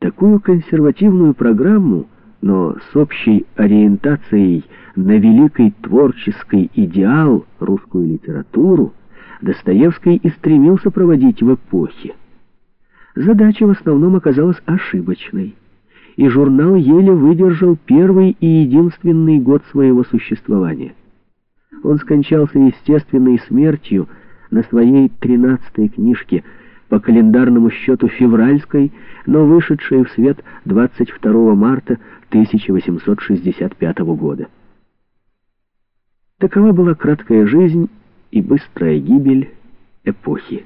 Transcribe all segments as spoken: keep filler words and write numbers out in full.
Такую консервативную программу, но с общей ориентацией на великий творческий идеал русскую литературу, Достоевский и стремился проводить в эпохе. Задача в основном оказалась ошибочной, и журнал еле выдержал первый и единственный год своего существования. Он скончался естественной смертью на своей тринадцатой книжке, по календарному счету февральской, но вышедшей в свет двадцать второго марта тысяча восемьсот шестьдесят пятого года. Такова была краткая жизнь и быстрая гибель эпохи.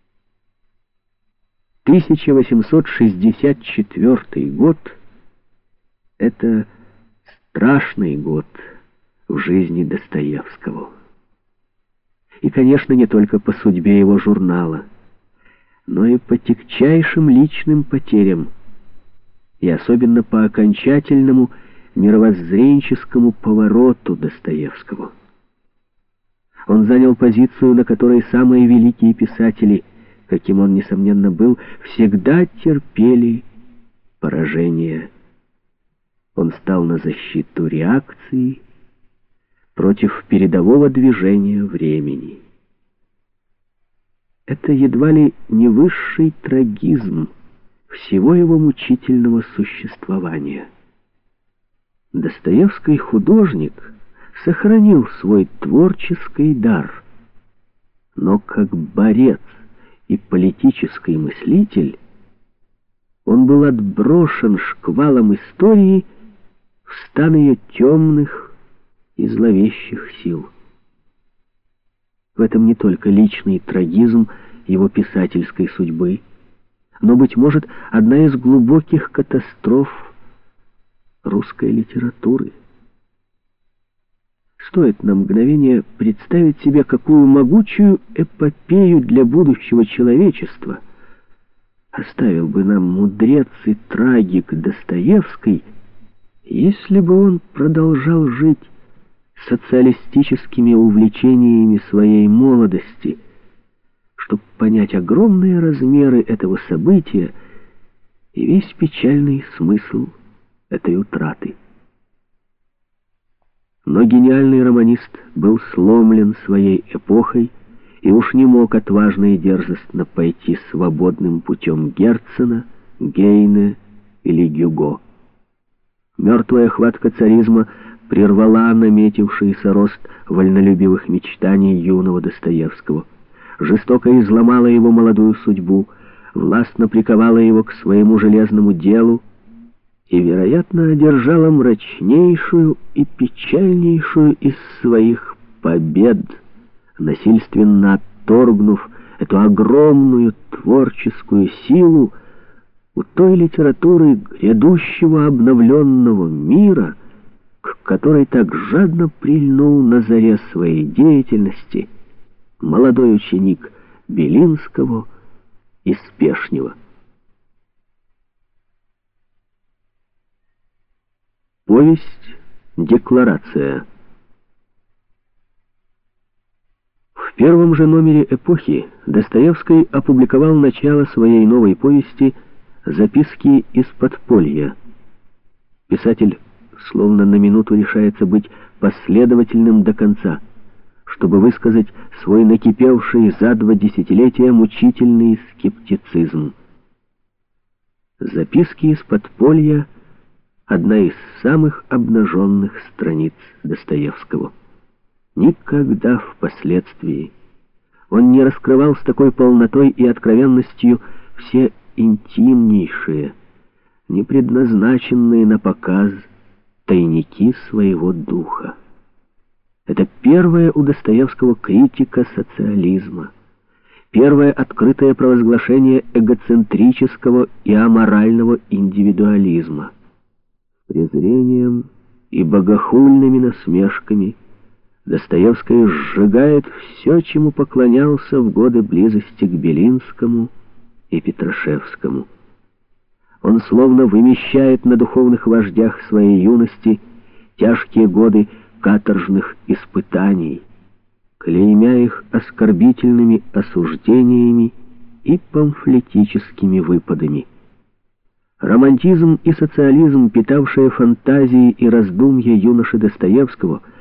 тысяча восемьсот шестьдесят четвёртый год — это страшный год в жизни Достоевского. И, конечно, не только по судьбе его журнала, но и по тягчайшим личным потерям, и особенно по окончательному мировоззренческому повороту Достоевского. Он занял позицию, на которой самые великие писатели, каким он, несомненно, был, всегда терпели поражение. Он стал на защиту реакции против передового движения времени. Это едва ли не высший трагизм всего его мучительного существования. Достоевский художник сохранил свой творческий дар, но как борец и политический мыслитель он был отброшен шквалом истории в стан ее темных и зловещих сил. В этом не только личный трагизм его писательской судьбы, но, быть может, одна из глубоких катастроф русской литературы. Стоит на мгновение представить себе, какую могучую эпопею для будущего человечества оставил бы нам мудрец и трагик Достоевский, если бы он продолжал жить социалистическими увлечениями своей молодости, чтобы понять огромные размеры этого события и весь печальный смысл этой утраты. Но гениальный романист был сломлен своей эпохой и уж не мог отважно и дерзостно пойти свободным путем Герцена, Гейне или Гюго. Мертвая хватка царизма прервала наметившийся рост вольнолюбивых мечтаний юного Достоевского, жестоко изломала его молодую судьбу, властно приковала его к своему железному делу и, вероятно, одержала мрачнейшую и печальнейшую из своих побед, насильственно отторгнув эту огромную творческую силу у той литературы грядущего обновленного мира, к которой так жадно прильнул на заре своей деятельности молодой ученик Белинского и Спешнего. Повесть «Декларация». В первом же номере «Эпохи» Достоевский опубликовал начало своей новой повести «Записки из подполья». Писатель словно на минуту решается быть последовательным до конца, чтобы высказать свой накипевший за два десятилетия мучительный скептицизм. «Записки из подполья» — одна из самых обнаженных страниц Достоевского. Никогда впоследствии он не раскрывал с такой полнотой и откровенностью все интимнейшие, не предназначенные на показ тайники своего духа. Это первая у Достоевского критика социализма, первое открытое провозглашение эгоцентрического и аморального индивидуализма. Презрением и богохульными насмешками Достоевский сжигает все, чему поклонялся в годы близости к Белинскому и Петрашевскому. Он словно вымещает на духовных вождях своей юности тяжкие годы каторжных испытаний, клеймя их оскорбительными осуждениями и памфлетическими выпадами. Романтизм и социализм, питавшие фантазии и раздумья юноши Достоевского,